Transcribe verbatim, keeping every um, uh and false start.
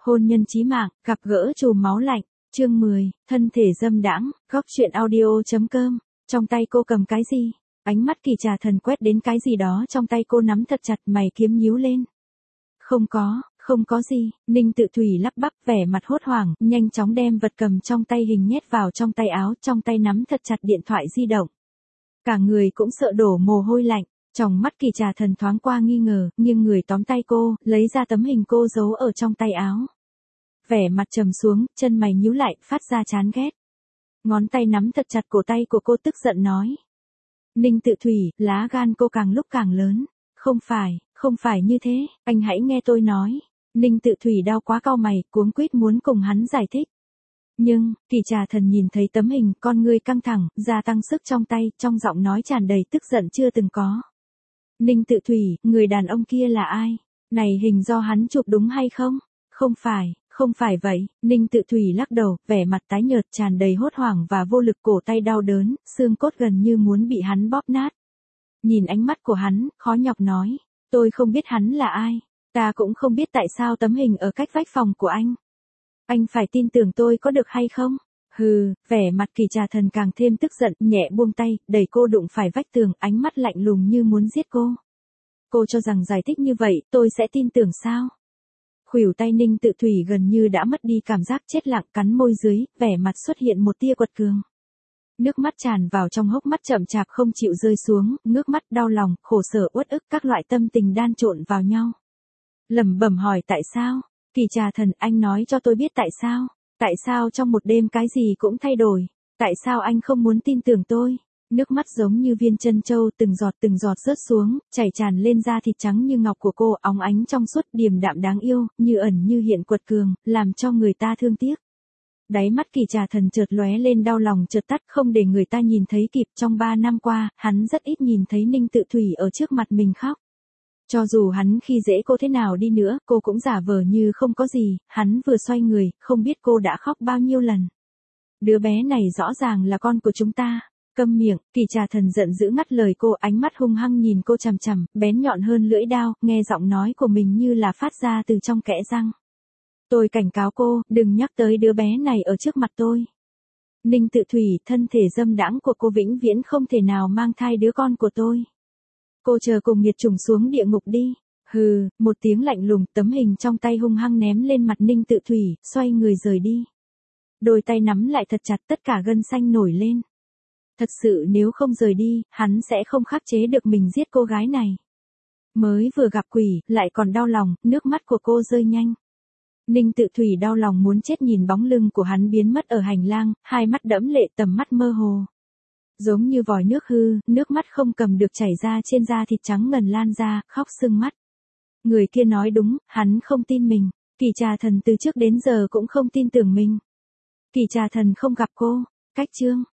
Hôn nhân chí mạng, gặp gỡ chùm máu lạnh, chương mười, thân thể dâm đãng, góc chuyện audio.com, trong tay cô cầm cái gì? Ánh mắt Kỳ Trà Thần quét đến cái gì đó trong tay cô nắm thật chặt, mày kiếm nhíu lên. Không có, không có gì, Ninh Tự Thủy lắp bắp vẻ mặt hốt hoảng, nhanh chóng đem vật cầm trong tay hình nhét vào trong tay áo, trong tay nắm thật chặt điện thoại di động. Cả người cũng sợ đổ mồ hôi lạnh. Trong mắt Kỳ Trà Thần thoáng qua nghi ngờ, nhưng người tóm tay cô, lấy ra tấm hình cô giấu ở trong tay áo. Vẻ mặt trầm xuống, chân mày nhíu lại, phát ra chán ghét. Ngón tay nắm thật chặt cổ tay của cô, tức giận nói. Ninh Tự Thủy, lá gan cô càng lúc càng lớn. Không phải, không phải như thế, anh hãy nghe tôi nói. Ninh Tự Thủy đau quá cau mày, cuống quýt muốn cùng hắn giải thích. Nhưng, Kỳ Trà Thần nhìn thấy tấm hình, con ngươi căng thẳng, gia tăng sức trong tay, trong giọng nói tràn đầy tức giận chưa từng có. Ninh Tự Thủy, người đàn ông kia là ai? Này hình do hắn chụp đúng hay không? Không phải, không phải vậy. Ninh Tự Thủy lắc đầu, vẻ mặt tái nhợt, tràn đầy hốt hoảng và vô lực, cổ tay đau đớn, xương cốt gần như muốn bị hắn bóp nát. Nhìn ánh mắt của hắn, khó nhọc nói, tôi không biết hắn là ai. Ta cũng không biết tại sao tấm hình ở cách vách phòng của anh. Anh phải tin tưởng tôi có được hay không? Hừ, vẻ mặt Kỳ Trà Thần càng thêm tức giận, nhẹ buông tay, đẩy cô đụng phải vách tường, ánh mắt lạnh lùng như muốn giết cô. Cô cho rằng giải thích như vậy, tôi sẽ tin tưởng sao? Khuỷu tay Ninh Tự Thủy gần như đã mất đi cảm giác, chết lặng, cắn môi dưới, vẻ mặt xuất hiện một tia quật cường. Nước mắt tràn vào trong hốc mắt, chậm chạp không chịu rơi xuống, ngước mắt, đau lòng, khổ sở, uất ức, các loại tâm tình đan trộn vào nhau. Lẩm bẩm hỏi tại sao? Kỳ Trà Thần, anh nói cho tôi biết tại sao? Tại sao trong một đêm cái gì cũng thay đổi? Tại sao anh không muốn tin tưởng tôi? Nước mắt giống như viên trân châu, từng giọt từng giọt rớt xuống, chảy tràn lên da thịt trắng như ngọc của cô, óng ánh trong suốt, điềm đạm đáng yêu, như ẩn như hiện, quật cường, làm cho người ta thương tiếc. Đáy mắt Kỳ Trà Thần chợt lóe lên đau lòng, chợt tắt, không để người ta nhìn thấy kịp. Trong ba năm qua, hắn rất ít nhìn thấy Ninh Tự Thủy ở trước mặt mình khóc. Cho dù hắn khi dễ cô thế nào đi nữa, cô cũng giả vờ như không có gì. Hắn vừa xoay người, không biết cô đã khóc bao nhiêu lần. Đứa bé này rõ ràng là con của chúng ta. Câm miệng, Kỳ Trà Thần giận dữ ngắt lời cô, ánh mắt hung hăng nhìn cô chằm chằm, bén nhọn hơn lưỡi dao, nghe giọng nói của mình như là phát ra từ trong kẽ răng. Tôi cảnh cáo cô, đừng nhắc tới đứa bé này ở trước mặt tôi. Ninh Tự Thủy, thân thể dâm đãng của cô vĩnh viễn không thể nào mang thai đứa con của tôi. Cô chờ cùng nghiệt chủng xuống địa ngục đi. Hừ, một tiếng lạnh lùng, tấm hình trong tay hung hăng ném lên mặt Ninh Tự Thủy, xoay người rời đi. Đôi tay nắm lại thật chặt, tất cả gân xanh nổi lên. Thật sự nếu không rời đi, hắn sẽ không khắc chế được mình giết cô gái này. Mới vừa gặp quỷ, lại còn đau lòng, nước mắt của cô rơi nhanh. Ninh Tự Thủy đau lòng muốn chết nhìn bóng lưng của hắn biến mất ở hành lang, hai mắt đẫm lệ, tầm mắt mơ hồ. Giống như vòi nước hư, nước mắt không cầm được chảy ra trên da thịt trắng ngần lan ra, khóc sưng mắt. Người kia nói đúng, hắn không tin mình. Kỳ Trà Thần từ trước đến giờ cũng không tin tưởng mình. Kỳ Trà Thần không gặp cô. Cách chương.